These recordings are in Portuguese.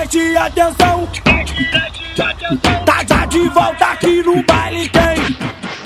preste atenção. Tá já de volta aqui no baile, tem.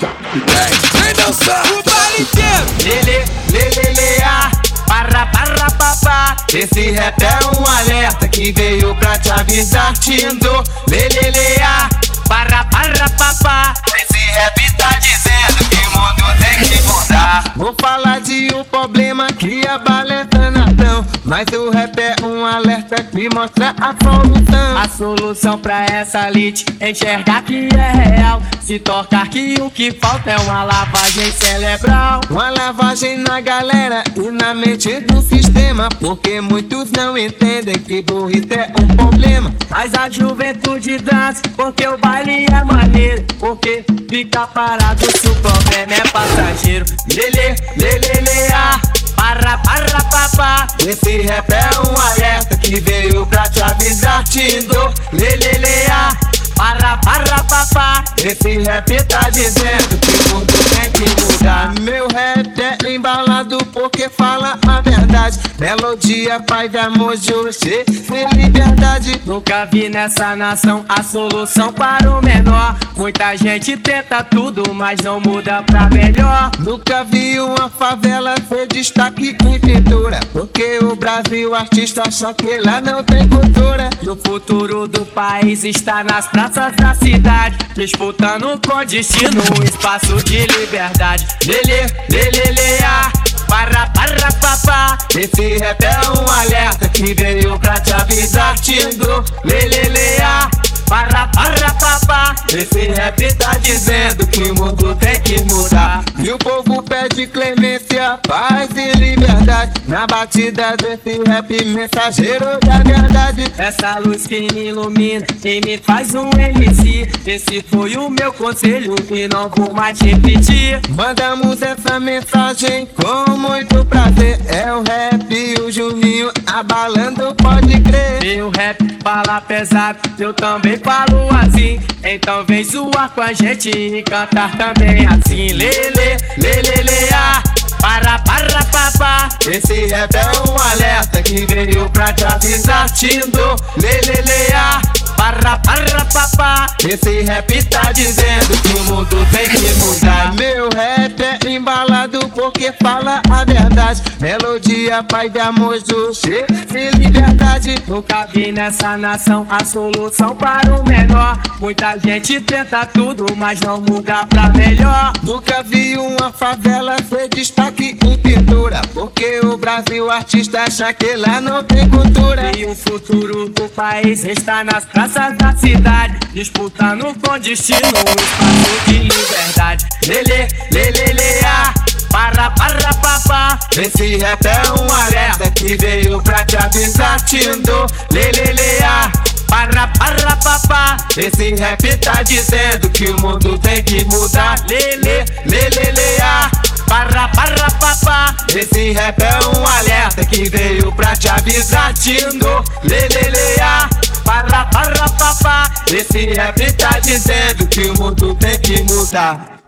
Vem dançar o baile inteiro. Lele, lele, lea, para, papá. Esse rap é um alerta que veio pra te avisar. Tindo, lele, lea, para, papá. Esse rap tá dizendo que o mundo tem que mudar. Vou falar de um problema que abala essa nação, mas o rap é um alerta que mostra a solução. A solução pra essa elite enxergar que é real, se tocar que o que falta é uma lavagem cerebral. Uma lavagem na galera e na mente do sistema, porque muitos não entendem que burrice é um problema. Mas a juventude dança porque o baile é maneiro, porque fica parado se o problema é passageiro. Lele, lele, lea, para, papá. Esse rap é um alerta que veio pra te avisar. Tindo, lele, lea, para, papá. Esse rap tá dizendo que o mundo tem que mudar. Meu rap é embalado porque fala a verdade. Melodia, paz, amor, justiça e liberdade. Nunca vi nessa nação a solução para o menor. Muita gente tenta tudo, mas não muda pra melhor. Nunca vi uma favela ser destaque em pintura, porque o Brasil artista acha que lá não tem cultura. E o futuro do país está nas praças da cidade, disputando com destino um espaço de liberdade. Lele, lele, lea, para, papá. Esse rap é um alerta que veio pra te avisar. Tindo, lele, lea, para, papá. Esse rap tá dizendo que o mundo tem que mudar. E o povo pede clemência, paz e liberdade. Na batida desse rap mensageiro da verdade. Essa luz que me ilumina e me faz um MC. Esse foi o meu conselho e não vou mais repetir. Mandamos essa mensagem com muito prazer. É o rap e o Juninho abalando, pode crer. Meu rap fala pesado, eu também falo assim. Então vem zoar com a gente e cantar também assim. Lele, lele, lea, para, papá. Esse rap é um alerta que veio pra te avisar. Tindo, lele, lea, para, papá. Esse rap tá dizendo que o mundo tem que mudar. Meu rap é embalado porque fala a verdade. Melodia, paz, amor, justiça e liberdade. Nunca vi nessa nação a solução para o menor. Muita gente tenta tudo, mas não muda pra melhor. Nunca vi uma favela ser destaque em pintura, porque o Brasil artista acha que lá não tem cultura. E o futuro do país está nas praças da cidade, disputando com destino um espaço de liberdade. Lele, lele, lea, para, papá. Esse rap é um alerta que veio pra te avisar. Tindo, lele, lea, para, papá. Esse rap tá dizendo que o mundo tem que mudar. Lele, lele, lea, para, papá. Esse rap é um alerta que veio pra te avisar. Tindo, lele, lea, para, papá. Esse rap tá dizendo que o mundo tem que mudar.